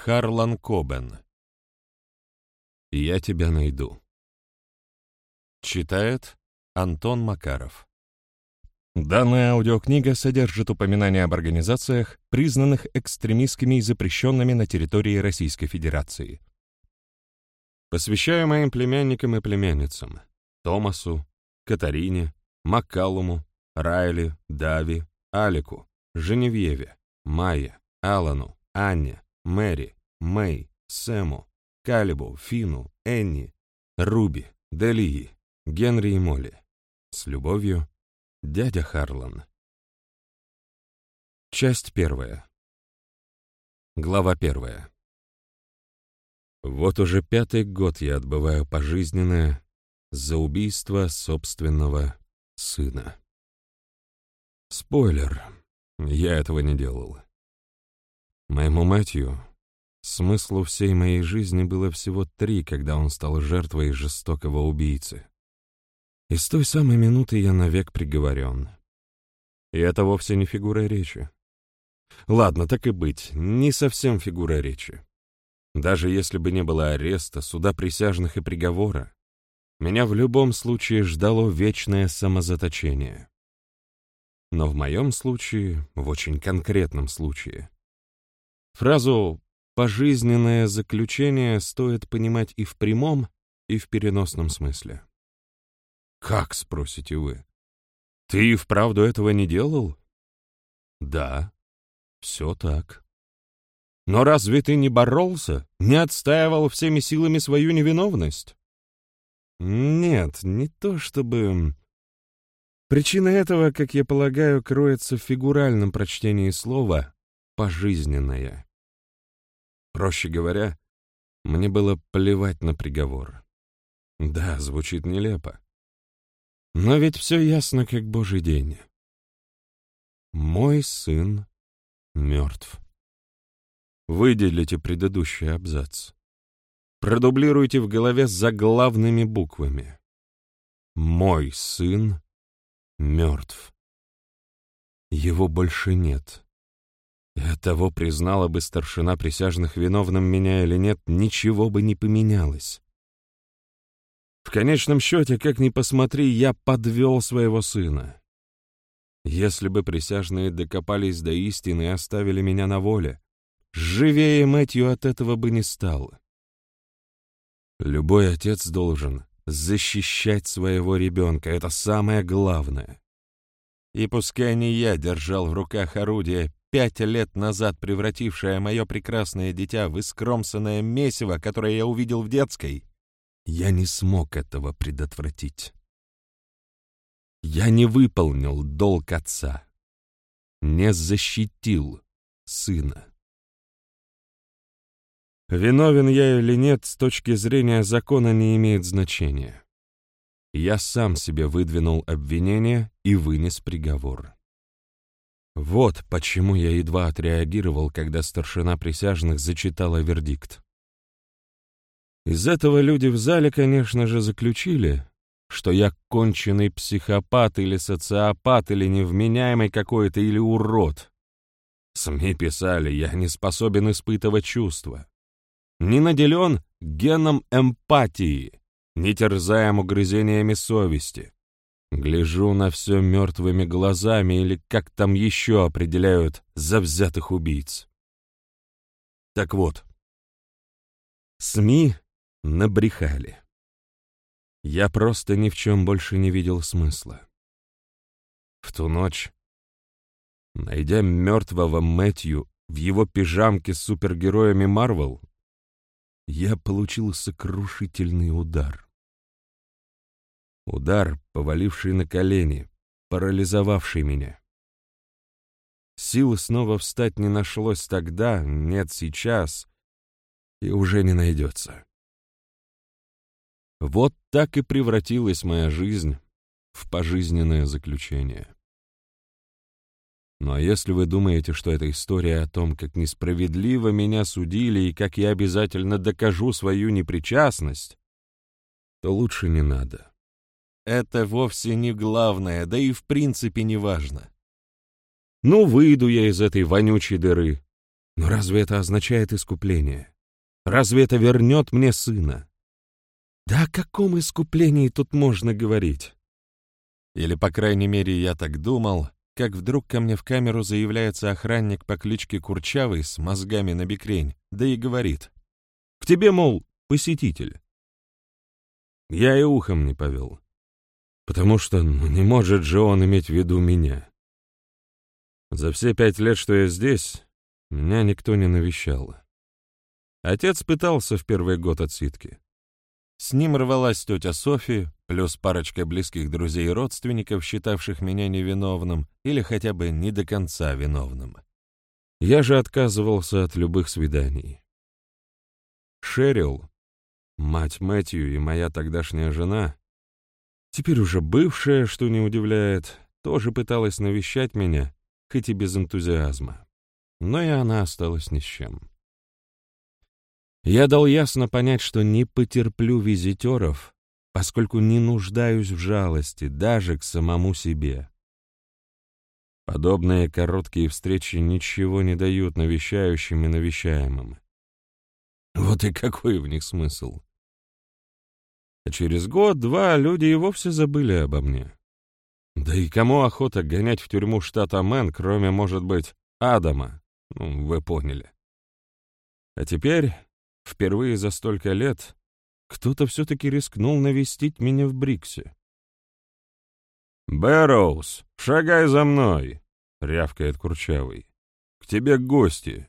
Харлан Кобен. «Я тебя найду». Читает Антон Макаров. Данная аудиокнига содержит упоминания об организациях, признанных экстремистскими и запрещенными на территории Российской Федерации. Посвящаю моим племянникам и племянницам: Томасу, Катарине, Маккалуму, Райли, Дави, Алику, Женевьеве, Майе, Алану, Анне, Мэри, Мэй, Сэму, Калибу, Фину, Энни, Руби, Делии, Генри и Молли. С любовью, дядя Харлан. Часть 1. Глава 1. Вот уже 5-й год я отбываю пожизненное за убийство собственного сына. Спойлер, я этого не делал. Моему Мэтью смыслу всей моей жизни было всего 3, когда он стал жертвой жестокого убийцы. И с той самой минуты я навек приговорен. И это вовсе не фигура речи. Ладно, так и быть, не совсем фигура речи. Даже если бы не было ареста, суда присяжных и приговора, меня в любом случае ждало вечное самозаточение. Но в моем случае, в очень конкретном случае, фразу «пожизненное заключение» стоит понимать и в прямом, и в переносном смысле. «Как?» — спросите вы. «Ты и вправду этого не делал?» «Да, все так». «Но разве ты не боролся, не отстаивал всеми силами свою невиновность?» «Нет, не то чтобы...» Причина этого, как я полагаю, кроется в фигуральном прочтении слова «пожизненное». Проще говоря, мне было плевать на приговор. Да, звучит нелепо. Но ведь все ясно, как божий день. Мой сын мертв. Выделите предыдущий абзац. Продублируйте в голове заглавными буквами. Мой сын мертв. Его больше нет. И оттого, признала бы старшина присяжных виновным меня или нет, ничего бы не поменялось. В конечном счете, как ни посмотри, я подвел своего сына. Если бы присяжные докопались до истины и оставили меня на воле, живее Мэтью от этого бы не стал. Любой отец должен защищать своего ребенка, это самое главное. И пускай не я держал в руках орудие, 5 лет назад превратившее мое прекрасное дитя в искромсанное месиво, которое я увидел в детской, я не смог этого предотвратить. Я не выполнил долг отца, не защитил сына. Виновен я или нет, с точки зрения закона не имеет значения. Я сам себе выдвинул обвинение и вынес приговор. Вот почему я едва отреагировал, когда старшина присяжных зачитала вердикт. Из этого люди в зале, конечно же, заключили, что я конченый психопат или социопат или невменяемый какой-то или урод. СМИ писали, я не способен испытывать чувства, не наделен геном эмпатии, не терзаем угрызениями совести. Гляжу на все мертвыми глазами или как там еще определяют завзятых убийц. Так вот, СМИ набрехали. Я просто ни в чем больше не видел смысла. В ту ночь, найдя мертвого Мэтью в его пижамке с супергероями Марвел, я получил сокрушительный удар. Удар, поваливший на колени, парализовавший меня. Сил снова встать не нашлось тогда, нет сейчас, и уже не найдется. Вот так и превратилась моя жизнь в пожизненное заключение. Ну а если вы думаете, что это история о том, как несправедливо меня судили и как я обязательно докажу свою непричастность, то лучше не надо. Это вовсе не главное, да и в принципе не важно. Ну, выйду я из этой вонючей дыры. Но разве это означает искупление? Разве это вернет мне сына? Да о каком искуплении тут можно говорить? Или, по крайней мере, я так думал, как вдруг ко мне в камеру заявляется охранник по кличке Курчавый с мозгами на бекрень, да и говорит: «К тебе, мол, посетитель». Я и ухом не повел, потому что не может же он иметь в виду меня. За все 5 лет, что я здесь, меня никто не навещал. Отец пытался в первый год отсидки. С ним рвалась тетя Софи, плюс парочка близких друзей и родственников, считавших меня невиновным или хотя бы не до конца виновным. Я же отказывался от любых свиданий. Шерил, мать Мэтью и моя тогдашняя жена, теперь уже бывшая, что не удивляет, тоже пыталась навещать меня, хоть и без энтузиазма. Но и она осталась ни с чем. Я дал ясно понять, что не потерплю визитеров, поскольку не нуждаюсь в жалости даже к самому себе. Подобные короткие встречи ничего не дают навещающим и навещаемым. Вот и какой в них смысл? А через год-два люди и вовсе забыли обо мне. Да и кому охота гонять в тюрьму штата Мэн, кроме, может быть, Адама? Ну, вы поняли. А теперь, впервые за столько лет, кто-то все-таки рискнул навестить меня в Бриксе. «Бэрроуз, шагай за мной!» — рявкает Курчавый. «К тебе гости!»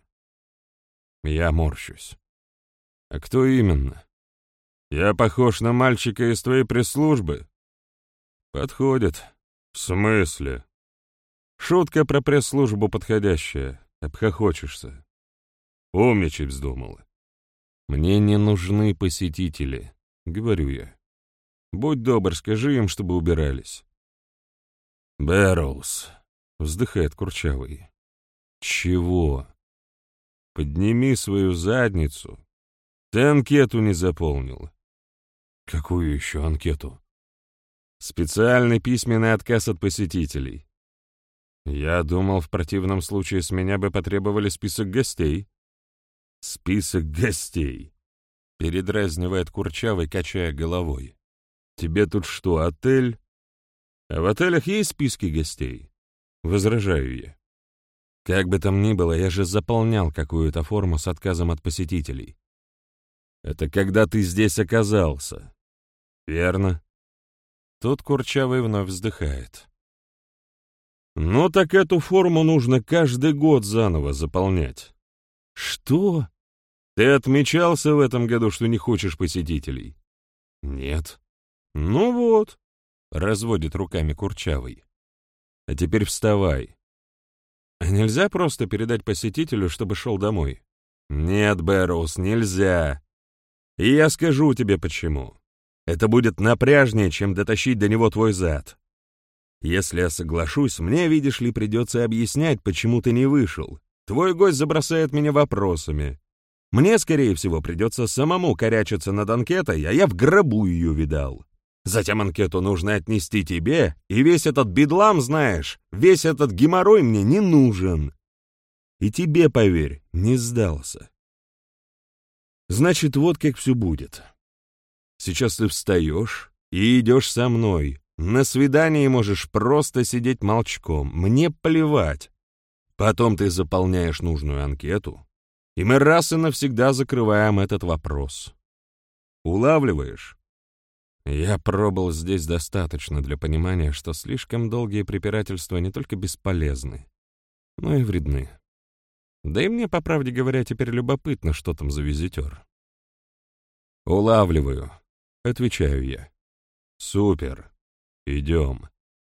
Я морщусь. «А кто именно? Я похож на мальчика из твоей пресс-службы?» «Подходит. В смысле?» «Шутка про пресс-службу подходящая. Обхохочешься. Умничать вздумала. Мне не нужны посетители», — говорю я. «Будь добр, скажи им, чтобы убирались». «Бэрроуз», — вздыхает Курчавый. «Чего? Подними свою задницу. Ты анкету не заполнил». «Какую еще анкету?» «Специальный письменный отказ от посетителей». «Я думал, в противном случае с меня бы потребовали список гостей». «Список гостей», — передразнивает Курчавый, качая головой. «Тебе тут что, отель? А в отелях есть списки гостей?» Возражаю я. Как бы там ни было, я же заполнял какую-то форму с отказом от посетителей. Это когда ты здесь оказался. Верно. Тут Курчавый вновь вздыхает. Ну так эту форму нужно каждый год заново заполнять. Что? Ты отмечался в этом году, что не хочешь посетителей? Нет. Ну вот, разводит руками Курчавый. А теперь вставай. А нельзя просто передать посетителю, чтобы шел домой? Нет, Бэрроуз, нельзя. И я скажу тебе почему. Это будет напряжнее, чем дотащить до него твой зад. Если я соглашусь, мне, видишь ли, придется объяснять, почему ты не вышел. Твой гость забросает меня вопросами. Мне, скорее всего, придется самому корячиться над анкетой, а я в гробу ее видал. Затем анкету нужно отнести тебе, и весь этот бедлам, знаешь, весь этот геморрой мне не нужен. И тебе, поверь, не сдался. Значит, вот как все будет. Сейчас ты встаешь и идешь со мной. На свидании можешь просто сидеть молчком, мне плевать. Потом ты заполняешь нужную анкету, и мы раз и навсегда закрываем этот вопрос. Улавливаешь? Я пробыл здесь достаточно для понимания, что слишком долгие препирательства не только бесполезны, но и вредны. Да и мне, по правде говоря, теперь любопытно, что там за визитер. «Улавливаю», — отвечаю я. «Супер. Идем».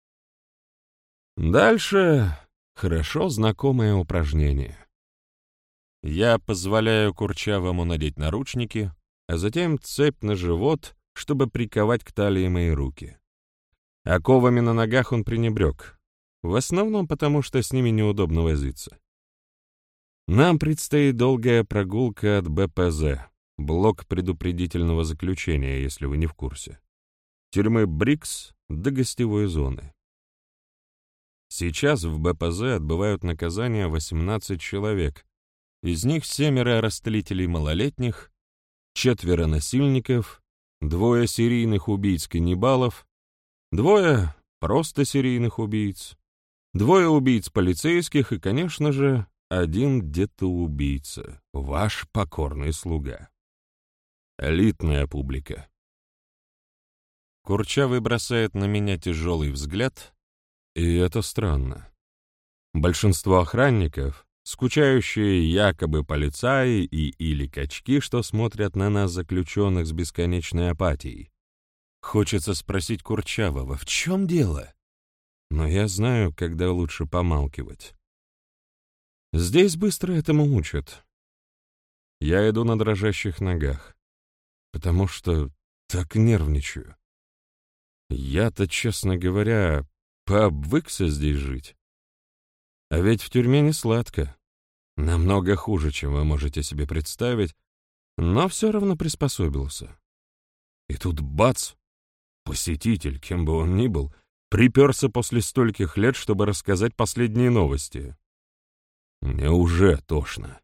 Дальше хорошо знакомое упражнение. Я позволяю Курчавому надеть наручники, а затем цепь на живот, чтобы приковать к талии мои руки. Оковами на ногах он пренебрег, в основном потому, что с ними неудобно возиться. Нам предстоит долгая прогулка от БПЗ, блок предупредительного заключения, если вы не в курсе, тюрьмы Брикс до гостевой зоны. Сейчас в БПЗ отбывают наказание 18 человек, из них 7 растлителей малолетних, 4 насильников, 2 серийных убийц-каннибалов, 2 просто серийных убийц, 2 убийц полицейских и, конечно же, 1 детоубийца, ваш покорный слуга. Элитная публика. Курчавый бросает на меня тяжелый взгляд, и это странно. Большинство охранников — скучающие якобы полицаи или качки, что смотрят на нас, заключенных, с бесконечной апатией. Хочется спросить Курчавого, в чем дело? Но я знаю, когда лучше помалкивать. Здесь быстро этому учат. Я иду на дрожащих ногах, потому что так нервничаю. Я-то, честно говоря, пообвыкся здесь жить. А ведь в тюрьме не сладко. Намного хуже, чем вы можете себе представить, но все равно приспособился. И тут бац! Посетитель, кем бы он ни был, приперся после стольких лет, чтобы рассказать последние новости. Мне уже тошно.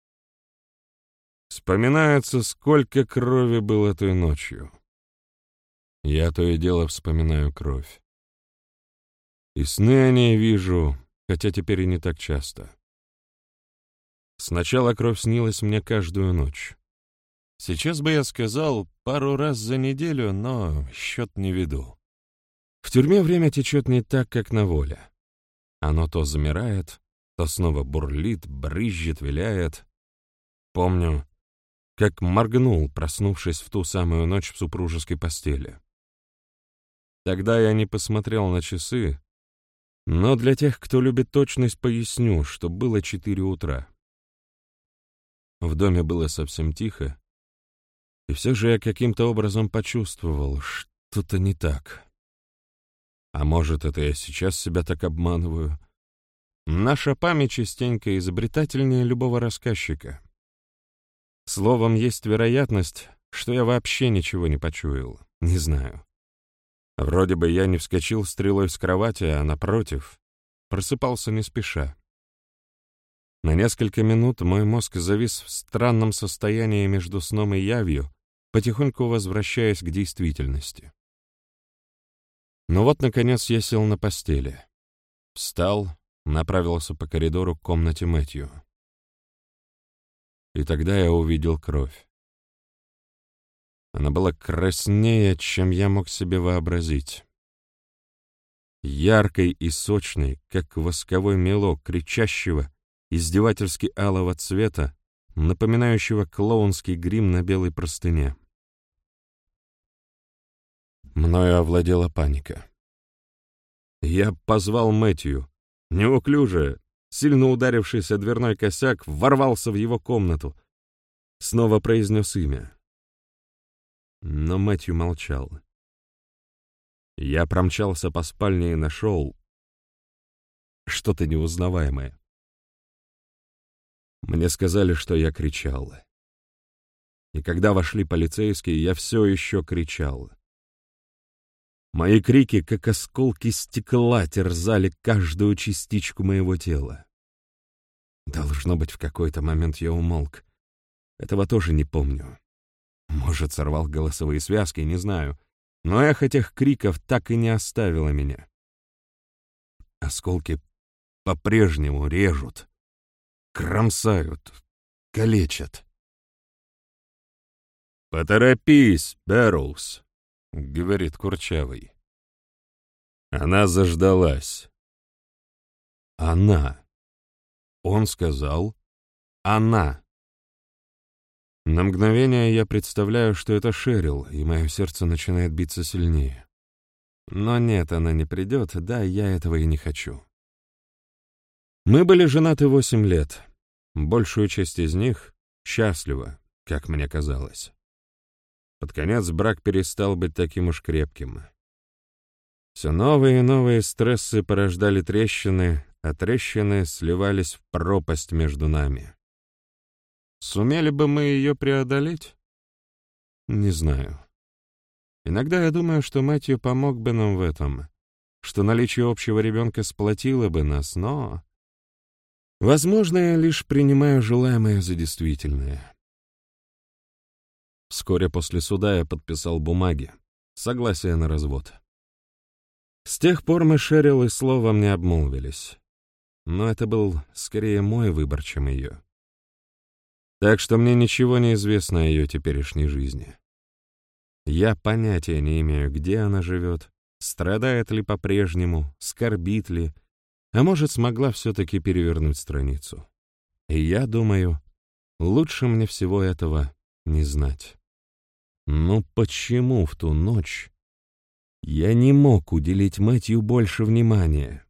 Вспоминается, сколько крови было той ночью. Я то и дело вспоминаю кровь. И сны о ней вижу, хотя теперь и не так часто. Сначала кровь снилась мне каждую ночь. Сейчас бы я сказал, пару раз за неделю, но счет не веду. В тюрьме время течет не так, как на воле. Оно то замирает, то снова бурлит, брызжет, виляет. Помню, как моргнул, проснувшись в ту самую ночь в супружеской постели. Тогда я не посмотрел на часы, но для тех, кто любит точность, поясню, что было 4 утра. В доме было совсем тихо, и все же я каким-то образом почувствовал, что-то не так. А может, это я сейчас себя так обманываю? Наша память частенько изобретательнее любого рассказчика. Словом, есть вероятность, что я вообще ничего не почуял, не знаю. Вроде бы я не вскочил стрелой с кровати, а, напротив, просыпался не спеша. На несколько минут мой мозг завис в странном состоянии между сном и явью, потихоньку возвращаясь к действительности. Но вот, наконец, я сел на постели. Встал, направился по коридору к комнате Мэтью. И тогда я увидел кровь. Она была краснее, чем я мог себе вообразить. Яркой и сочной, как восковой мелок, кричащего, издевательски алого цвета, напоминающего клоунский грим на белой простыне. Мною овладела паника. Я позвал Мэтью. Неуклюже, сильно ударившийся дверной косяк, ворвался в его комнату. Снова произнес имя. Но Мэтью молчал. Я промчался по спальне и нашел что-то неузнаваемое. Мне сказали, что я кричал. И когда вошли полицейские, я все еще кричал. Мои крики, как осколки стекла, терзали каждую частичку моего тела. Должно быть, в какой-то момент я умолк. Этого тоже не помню. Может, сорвал голосовые связки, не знаю. Но эхо тех криков так и не оставило меня. Осколки по-прежнему режут, кромсают, калечат. «Поторопись, Бэрроуз», — говорит Курчавый. Она заждалась. Она. Он сказал «она». На мгновение я представляю, что это Шерил, и мое сердце начинает биться сильнее. Но нет, она не придет, да, я этого и не хочу. Мы были женаты 8 лет. Большую часть из них счастливо, как мне казалось. Под конец брак перестал быть таким уж крепким. Все новые и новые стрессы порождали трещины, а трещины сливались в пропасть между нами. Сумели бы мы ее преодолеть? Не знаю. Иногда я думаю, что Мэтью помог бы нам в этом, что наличие общего ребенка сплотило бы нас, но Возможно, я лишь принимаю желаемое за действительное. Вскоре после суда я подписал бумаги, согласие на развод. С тех пор мы Шерил и словом не обмолвились. Но это был скорее мой выбор, чем ее. Так что мне ничего не известно о ее теперешней жизни. Я понятия не имею, где она живет, страдает ли по-прежнему, скорбит ли, а может, смогла все-таки перевернуть страницу. И я думаю, лучше мне всего этого не знать. Но почему в ту ночь я не мог уделить Мэтью больше внимания?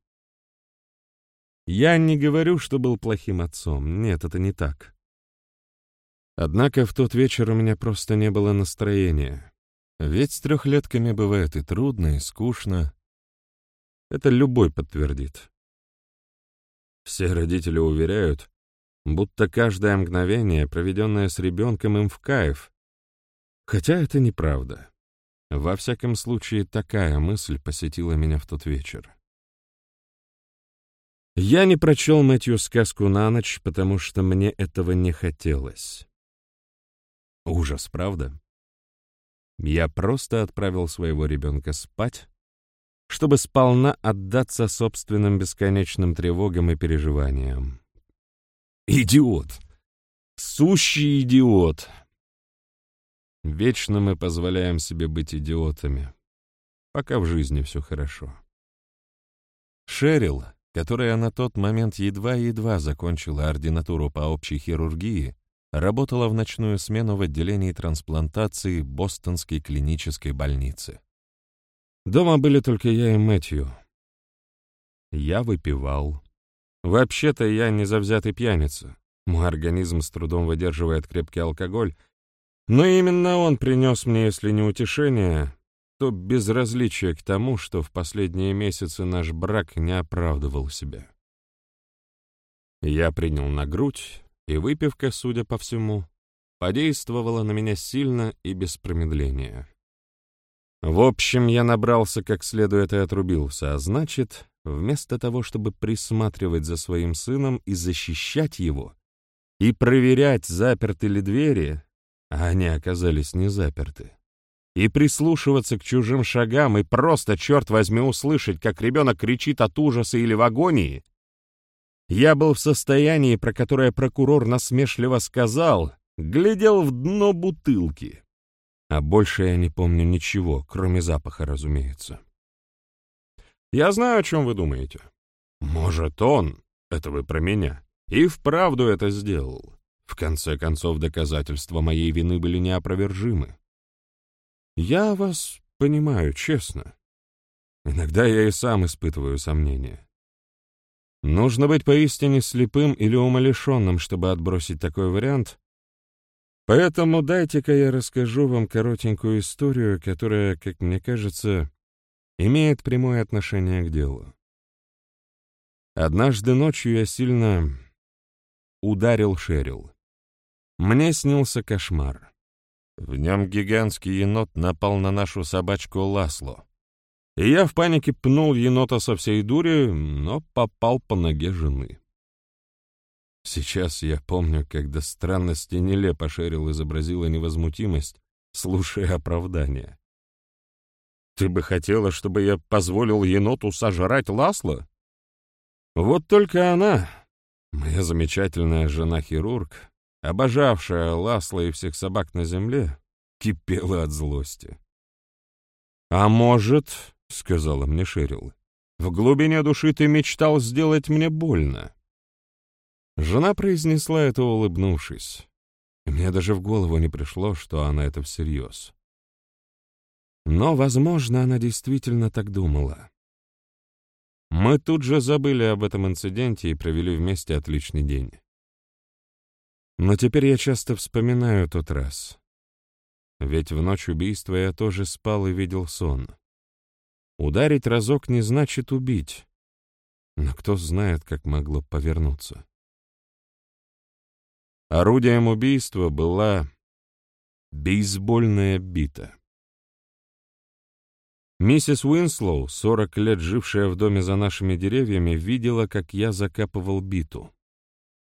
Я не говорю, что был плохим отцом. Нет, это не так. Однако в тот вечер у меня просто не было настроения. Ведь с трехлетками бывает и трудно, и скучно. Это любой подтвердит. Все родители уверяют, будто каждое мгновение, проведенное с ребенком, им в кайф. Хотя это неправда. Во всяком случае, такая мысль посетила меня в тот вечер. Я не прочел Мэтью сказку на ночь, потому что мне этого не хотелось. Ужас, правда? Я просто отправил своего ребенка спать, чтобы сполна отдаться собственным бесконечным тревогам и переживаниям. Идиот! Сущий идиот! Вечно мы позволяем себе быть идиотами, пока в жизни все хорошо. Шерил, которая на тот момент едва-едва закончила ординатуру по общей хирургии, работала в ночную смену в отделении трансплантации Бостонской клинической больницы. Дома были только я и Мэтью. Я выпивал. Вообще-то я не завзятый пьяница. Мой организм с трудом выдерживает крепкий алкоголь, но именно он принес мне, если не утешение, то безразличие к тому, что в последние месяцы наш брак не оправдывал себя. Я принял на грудь, и выпивка, судя по всему, подействовала на меня сильно и без промедления. В общем, я набрался как следует и отрубился, а значит, вместо того, чтобы присматривать за своим сыном и защищать его, и проверять, заперты ли двери, а они оказались не заперты, и прислушиваться к чужим шагам, и просто, черт возьми, услышать, как ребенок кричит от ужаса или в агонии, я был в состоянии, про которое прокурор насмешливо сказал, глядел в дно бутылки. А больше я не помню ничего, кроме запаха, разумеется. Я знаю, о чем вы думаете. Может, он, это вы про меня, и вправду это сделал. В конце концов, доказательства моей вины были неопровержимы. Я вас понимаю, честно. Иногда я и сам испытываю сомнения. Нужно быть поистине слепым или умалишенным, чтобы отбросить такой вариант. Поэтому дайте-ка я расскажу вам коротенькую историю, которая, как мне кажется, имеет прямое отношение к делу. Однажды ночью я сильно ударил Шерил. Мне снился кошмар. В нем гигантский енот напал на нашу собачку Ласло. И я в панике пнул енота со всей дури, но попал по ноге жены. Сейчас я помню, как до странности нелепо Шерил изобразила невозмутимость, слушая оправдания. «Ты бы хотела, чтобы я позволил еноту сожрать Ласло?» Вот только она, моя замечательная жена-хирург, обожавшая Ласло и всех собак на земле, кипела от злости. «А может, — сказала мне Шерил, — в глубине души ты мечтал сделать мне больно?» Жена произнесла это, улыбнувшись. Мне даже в голову не пришло, что она это всерьез. Но, возможно, она действительно так думала. Мы тут же забыли об этом инциденте и провели вместе отличный день. Но теперь я часто вспоминаю тот раз. Ведь в ночь убийства я тоже спал и видел сон. Ударить разок не значит убить. Но кто знает, как могло повернуться. Орудием убийства была бейсбольная бита. Миссис Уинслоу, 40 лет жившая в доме за нашими деревьями, видела, как я закапывал биту.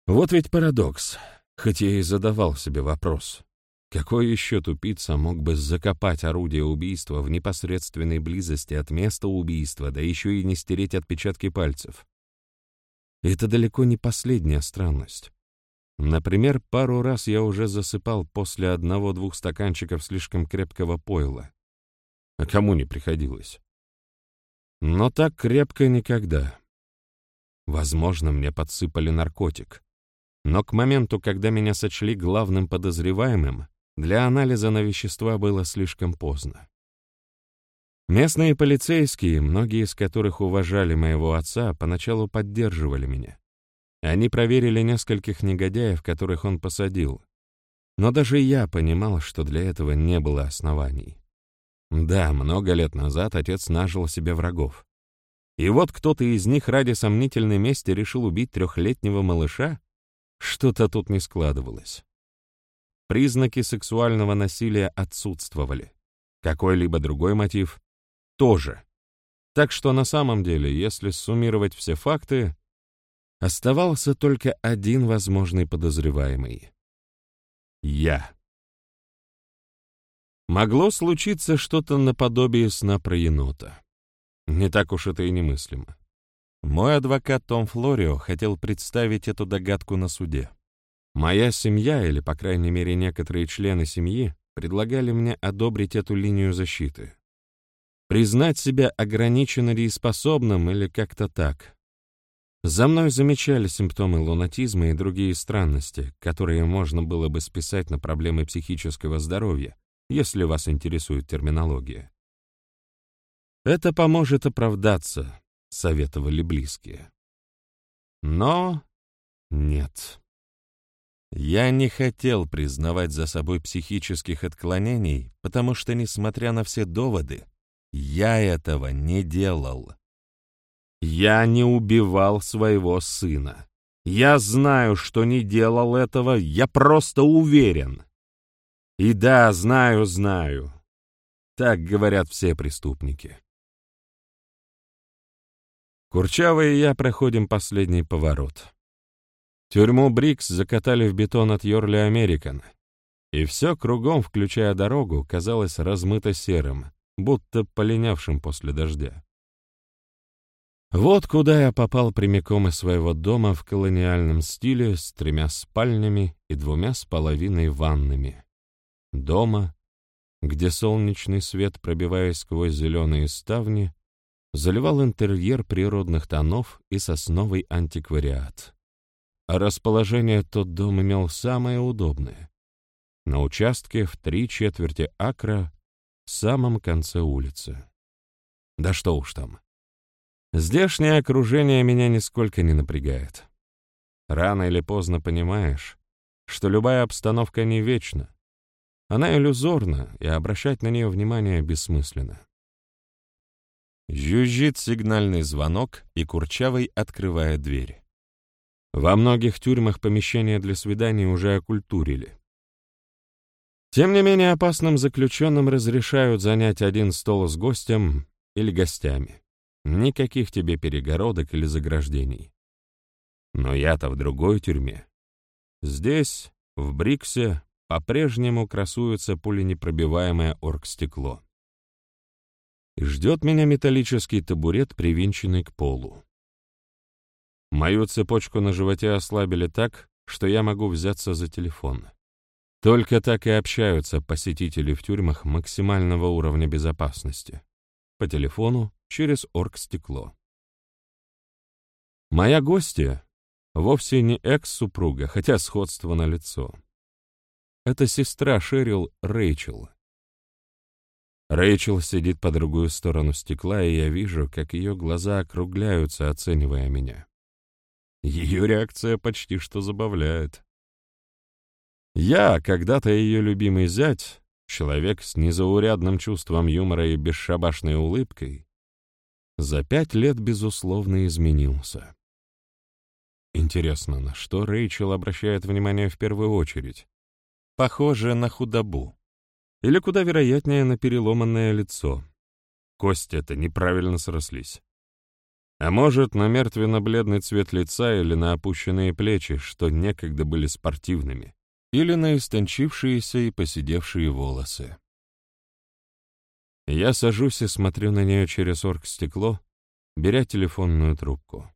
Вот ведь парадокс, хоть я и задавал себе вопрос. Какой еще тупица мог бы закопать орудие убийства в непосредственной близости от места убийства, да еще и не стереть отпечатки пальцев? И это далеко не последняя странность. Например, пару раз я уже засыпал после 1-2 стаканчиков слишком крепкого пойла. А кому не приходилось? Но так крепко никогда. Возможно, мне подсыпали наркотик. Но к моменту, когда меня сочли главным подозреваемым, для анализа на вещества было слишком поздно. Местные полицейские, многие из которых уважали моего отца, поначалу поддерживали меня. Они проверили нескольких негодяев, которых он посадил. Но даже я понимал, что для этого не было оснований. Да, много лет назад отец нажил себе врагов. И вот кто-то из них ради сомнительной мести решил убить 3-летнего малыша? Что-то тут не складывалось. Признаки сексуального насилия отсутствовали. Какой-либо другой мотив тоже. Так что на самом деле, если суммировать все факты, оставался только один возможный подозреваемый. Я. Могло случиться что-то наподобие сна про енота. Не так уж это и немыслимо. Мой адвокат Том Флорио хотел представить эту догадку на суде. Моя семья, или, по крайней мере, некоторые члены семьи, предлагали мне одобрить эту линию защиты. Признать себя ограниченно дееспособным или как-то так. За мной замечали симптомы лунатизма и другие странности, которые можно было бы списать на проблемы психического здоровья, если вас интересует терминология. Это поможет оправдаться, советовали близкие. Но нет. Я не хотел признавать за собой психических отклонений, потому что, несмотря на все доводы, я этого не делал. Я не убивал своего сына. Я знаю, что не делал этого, я просто уверен. И да, знаю. Так говорят все преступники. Курчавый и я проходим последний поворот. Тюрьму Брикс закатали в бетон от Йорли Американ, и все кругом, включая дорогу, казалось размыто серым, будто полинявшим после дождя. Вот куда я попал прямиком из своего дома в колониальном стиле с 3 спальнями и 2,5 ваннами. Дома, где солнечный свет, пробиваясь сквозь зеленые ставни, заливал интерьер природных тонов и сосновый антиквариат. А расположение тот дом имел самое удобное. На участке в 3/4 акра в самом конце улицы. Да что уж там. Здешнее окружение меня нисколько не напрягает. Рано или поздно понимаешь, что любая обстановка не вечна. Она иллюзорна, и обращать на нее внимание бессмысленно. Жужжит сигнальный звонок, и Курчавый открывает дверь. Во многих тюрьмах помещения для свиданий уже окультурили. Тем не менее, опасным заключенным разрешают занять один стол с гостем или гостями. Никаких тебе перегородок или заграждений. Но я-то в другой тюрьме. Здесь, в Бриксе, по-прежнему красуется пуленепробиваемое оргстекло. И ждет меня металлический табурет, привинченный к полу. Мою цепочку на животе ослабили так, что я могу взяться за телефон. Только так и общаются посетители в тюрьмах максимального уровня безопасности. По телефону, через оргстекло. Моя гостья вовсе не экс-супруга, хотя сходство налицо. Это сестра Шерил, Рэйчел. Рэйчел сидит по другую сторону стекла, и я вижу, как ее глаза округляются, оценивая меня. Ее реакция почти что забавляет. Я, когда-то ее любимый зять, человек с незаурядным чувством юмора и бесшабашной улыбкой, за 5 лет, безусловно, изменился. Интересно, на что Рэйчел обращает внимание в первую очередь? Похоже на худобу. Или, куда вероятнее, на переломанное лицо. Кости-то неправильно срослись. А может, на мертвенно-бледный цвет лица или на опущенные плечи, что некогда были спортивными, или на истончившиеся и поседевшие волосы. Я сажусь и смотрю на нее через оргстекло, беря телефонную трубку.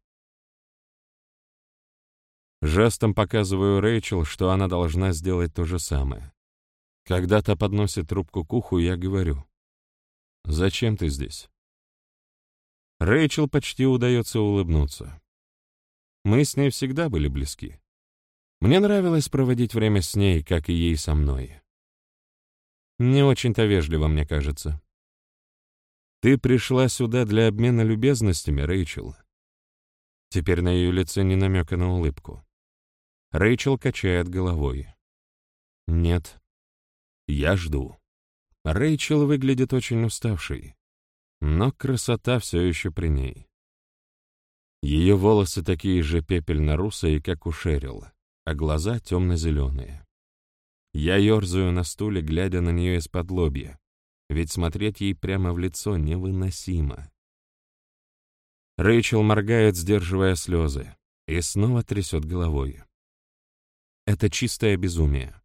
Жестом показываю Рэйчел, что она должна сделать то же самое. Когда та подносит трубку к уху, я говорю: «Зачем ты здесь?» Рэйчел почти удается улыбнуться. Мы с ней всегда были близки. Мне нравилось проводить время с ней, как и ей со мной. Не очень-то вежливо, мне кажется. «Ты пришла сюда для обмена любезностями, Рэйчел?» Теперь на ее лице ни намека на улыбку. Рэйчел качает головой. «Нет, я жду». Рэйчел выглядит очень уставшей, но красота все еще при ней. Ее волосы такие же пепельно-русые, как у Шерил, а глаза темно-зеленые. Я ерзаю на стуле, глядя на нее из-под лобья, ведь смотреть ей прямо в лицо невыносимо. Рэйчел моргает, сдерживая слезы, и снова трясет головой. Это чистое безумие.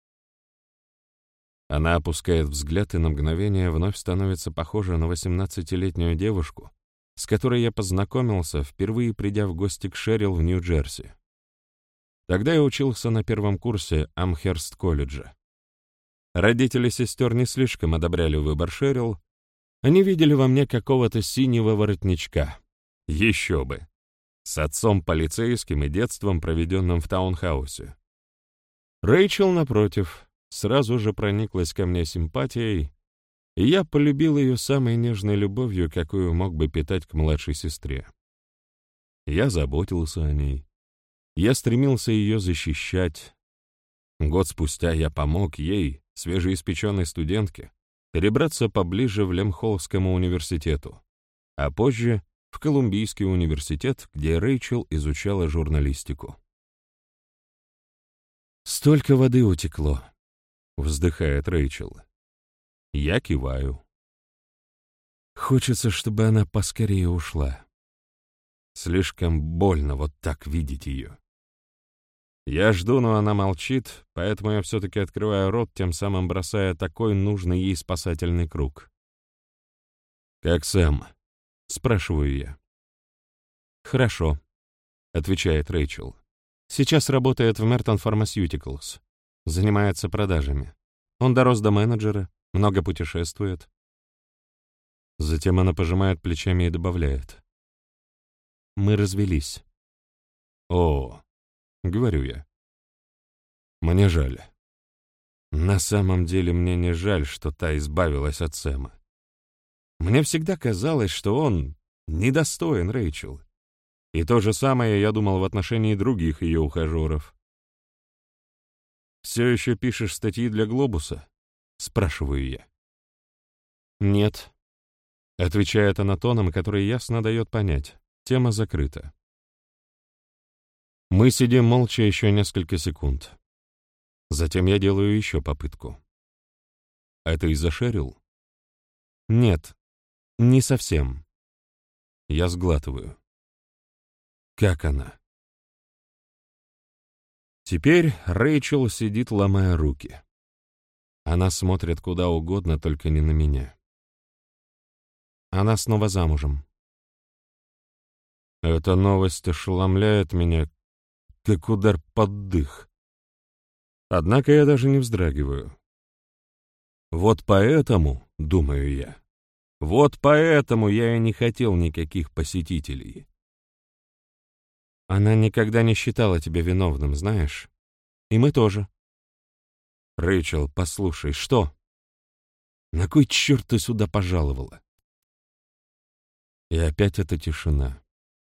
Она опускает взгляд и на мгновение вновь становится похожа на 18-летнюю девушку, с которой я познакомился, впервые придя в гости к Шерил в Нью-Джерси. Тогда я учился на первом курсе Амхерст-колледжа. Родители сестер не слишком одобряли выбор Шерил, они видели во мне какого-то синего воротничка. Еще бы! С отцом полицейским и детством, проведенным в таунхаусе. Рэйчел, напротив, сразу же прониклась ко мне симпатией, и я полюбил ее самой нежной любовью, какую мог бы питать к младшей сестре. Я заботился о ней. Я стремился ее защищать. Год спустя я помог ей, свежеиспеченной студентке, перебраться поближе в Лемхоллскому университету, а позже в Колумбийский университет, где Рэйчел изучала журналистику. «Столько воды утекло», — вздыхает Рэйчел. Я киваю. Хочется, чтобы она поскорее ушла. Слишком больно вот так видеть ее. Я жду, но она молчит, поэтому я все-таки открываю рот, тем самым бросая такой нужный ей спасательный круг. «Как Сэм?» — спрашиваю я. «Хорошо», — отвечает Рэйчел. «Сейчас работает в Merton Pharmaceuticals. Занимается продажами. Он дорос до менеджера, много путешествует». Затем она пожимает плечами и добавляет: «Мы развелись». «О», — говорю я. «Мне жаль. На самом деле мне не жаль, что та избавилась от Сэма. Мне всегда казалось, что он недостоин Рэйчел. И то же самое я думал в отношении других ее ухажеров». «Все еще пишешь статьи для «Глобуса»?» — спрашиваю я. «Нет», — отвечает она тоном, который ясно дает понять. Тема закрыта. Мы сидим молча еще несколько секунд. Затем я делаю еще попытку. «Это из-за Шерил?» «Нет, не совсем». Я сглатываю. «Как она?» Теперь Рэйчел сидит, ломая руки. Она смотрит куда угодно, только не на меня. Она снова замужем. Эта новость ошеломляет меня, как удар под дых. Однако я даже не вздрагиваю. Вот поэтому, думаю я, вот поэтому я и не хотел никаких посетителей. Она никогда не считала тебя виновным, знаешь? И мы тоже. Рэйчел, послушай, что? На кой черт ты сюда пожаловала? И опять эта тишина.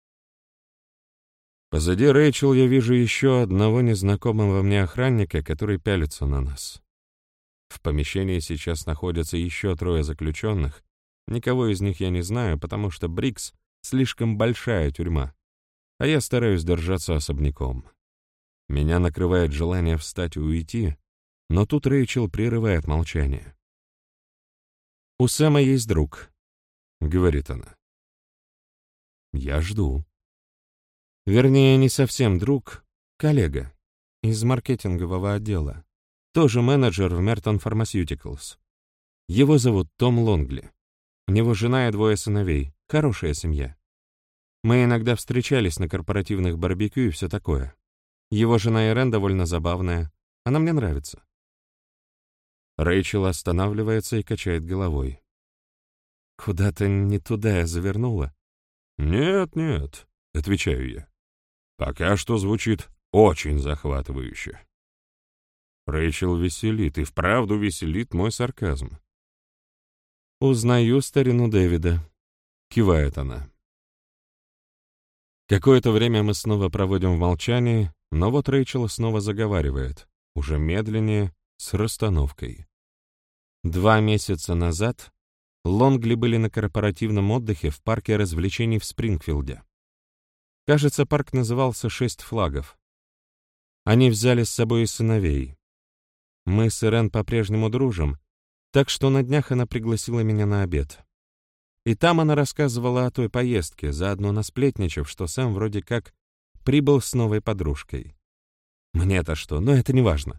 Позади Рэйчел я вижу еще одного незнакомого мне охранника, который пялится на нас. В помещении сейчас находятся еще 3 заключенных. Никого из них я не знаю, потому что Брикс — слишком большая тюрьма, а я стараюсь держаться особняком. Меня накрывает желание встать и уйти, но тут Рэйчел прерывает молчание. «У Сэма есть друг», — говорит она. Я жду. Вернее, не совсем друг, коллега из маркетингового отдела. Тоже менеджер в Merton Pharmaceuticals. Его зовут Том Лонгли. У него жена и 2 сыновей. Хорошая семья. Мы иногда встречались на корпоративных барбекю и все такое. Его жена Ирен довольно забавная. Она мне нравится. Рэйчел останавливается и качает головой. Куда-то не туда я завернула. «Нет, нет», — отвечаю я. «Пока что звучит очень захватывающе». Рэйчел веселит, и вправду веселит мой сарказм. «Узнаю старину Дэвида», — кивает она. Какое-то время мы снова проводим в молчании, но вот Рэйчел снова заговаривает, уже медленнее, с расстановкой. 2 месяца назад Лонгли были на корпоративном отдыхе в парке развлечений в Спрингфилде. Кажется, парк назывался «6 флагов». Они взяли с собой и сыновей. Мы с Ирен по-прежнему дружим, так что на днях она пригласила меня на обед. И там она рассказывала о той поездке, заодно насплетничав, что Сэм вроде как прибыл с новой подружкой. Мне-то что, но это не важно.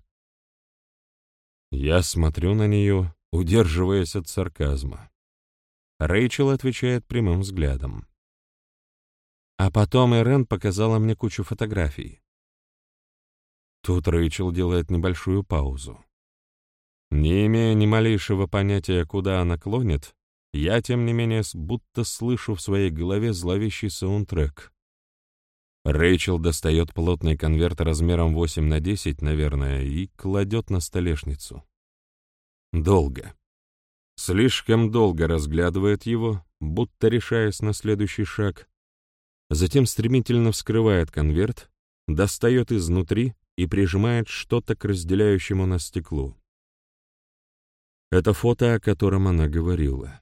Я смотрю на нее, удерживаясь от сарказма. Рэйчел отвечает прямым взглядом. А потом Ирен показала мне кучу фотографий. Тут Рэйчел делает небольшую паузу. Не имея ни малейшего понятия, куда она клонит, я, тем не менее, будто слышу в своей голове зловещий саундтрек. Рэйчел достает плотный конверт размером 8×10, наверное, и кладет на столешницу. Долго. Слишком долго разглядывает его, будто решаясь на следующий шаг. Затем стремительно вскрывает конверт, достает изнутри и прижимает что-то к разделяющему нас стеклу. Это фото, о котором она говорила.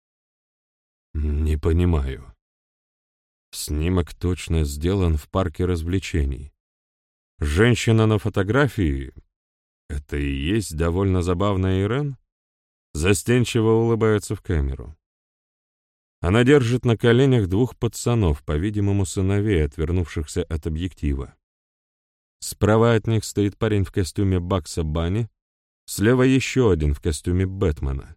Не понимаю. Снимок точно сделан в парке развлечений. Женщина на фотографии — это и есть довольно забавная Ирен? Застенчиво улыбается в камеру. Она держит на коленях 2 пацанов, по-видимому, сыновей, отвернувшихся от объектива. Справа от них стоит парень в костюме Бакса Банни, слева еще один в костюме Бэтмена.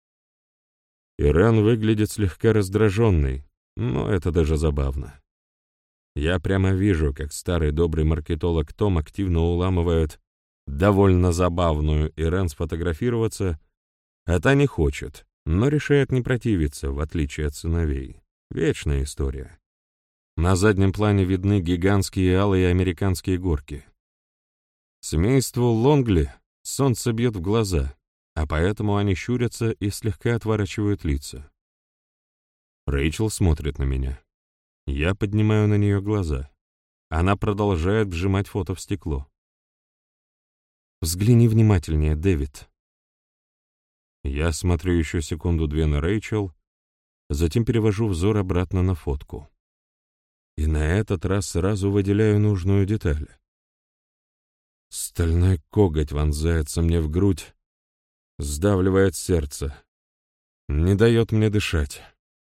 Ирен выглядит слегка раздраженной, но это даже забавно. Я прямо вижу, как старый добрый маркетолог Том активно уламывает довольно забавную Ирен сфотографироваться, а та не хочет, но решает не противиться, в отличие от сыновей. Вечная история. На заднем плане видны гигантские алые американские горки. Семейству Лонгли солнце бьет в глаза, а поэтому они щурятся и слегка отворачивают лица. Рэйчел смотрит на меня. Я поднимаю на нее глаза. Она продолжает вжимать фото в стекло. «Взгляни внимательнее, Дэвид». Я смотрю еще секунду-две на Рэйчел, затем перевожу взор обратно на фотку. И на этот раз сразу выделяю нужную деталь. Стальной коготь вонзается мне в грудь, сдавливает сердце, не дает мне дышать.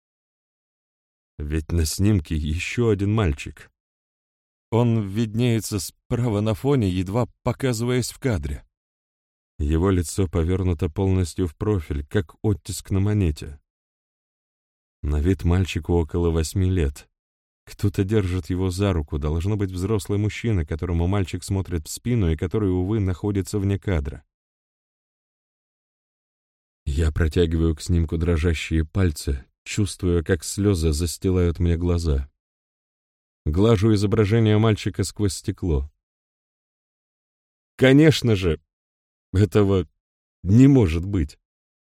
Ведь на снимке еще один мальчик. Он виднеется справа на фоне, едва показываясь в кадре. Его лицо повернуто полностью в профиль, как оттиск на монете. На вид мальчику около 8 лет. Кто-то держит его за руку, должно быть взрослый мужчина, которому мальчик смотрит в спину и который, увы, находится вне кадра. Я протягиваю к снимку дрожащие пальцы, чувствуя, как слезы застилают мне глаза. Глажу изображение мальчика сквозь стекло. Конечно же, этого не может быть.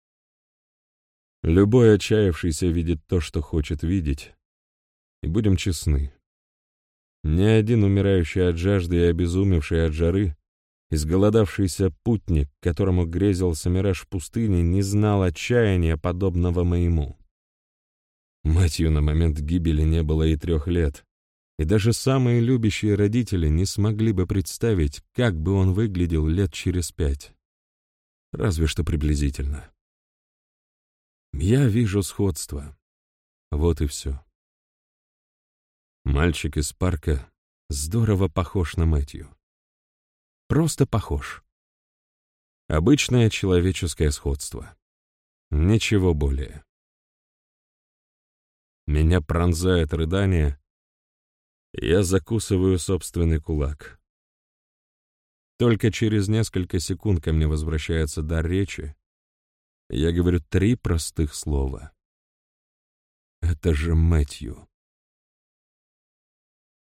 Любой отчаявшийся видит то, что хочет видеть. И будем честны. Ни один умирающий от жажды и обезумевший от жары, изголодавшийся путник, которому грезился мираж в пустыне, не знал отчаяния, подобного моему. Матью на момент гибели не было и 3 лет, и даже самые любящие родители не смогли бы представить, как бы он выглядел лет через 5. Разве что приблизительно. Я вижу сходство. Вот и все. Мальчик из парка здорово похож на Мэтью. Просто похож. Обычное человеческое сходство. Ничего более. Меня пронзает рыдание, и я закусываю собственный кулак. Только через несколько секунд ко мне возвращается дар речи. Я говорю 3 простых слова. Это же Мэтью.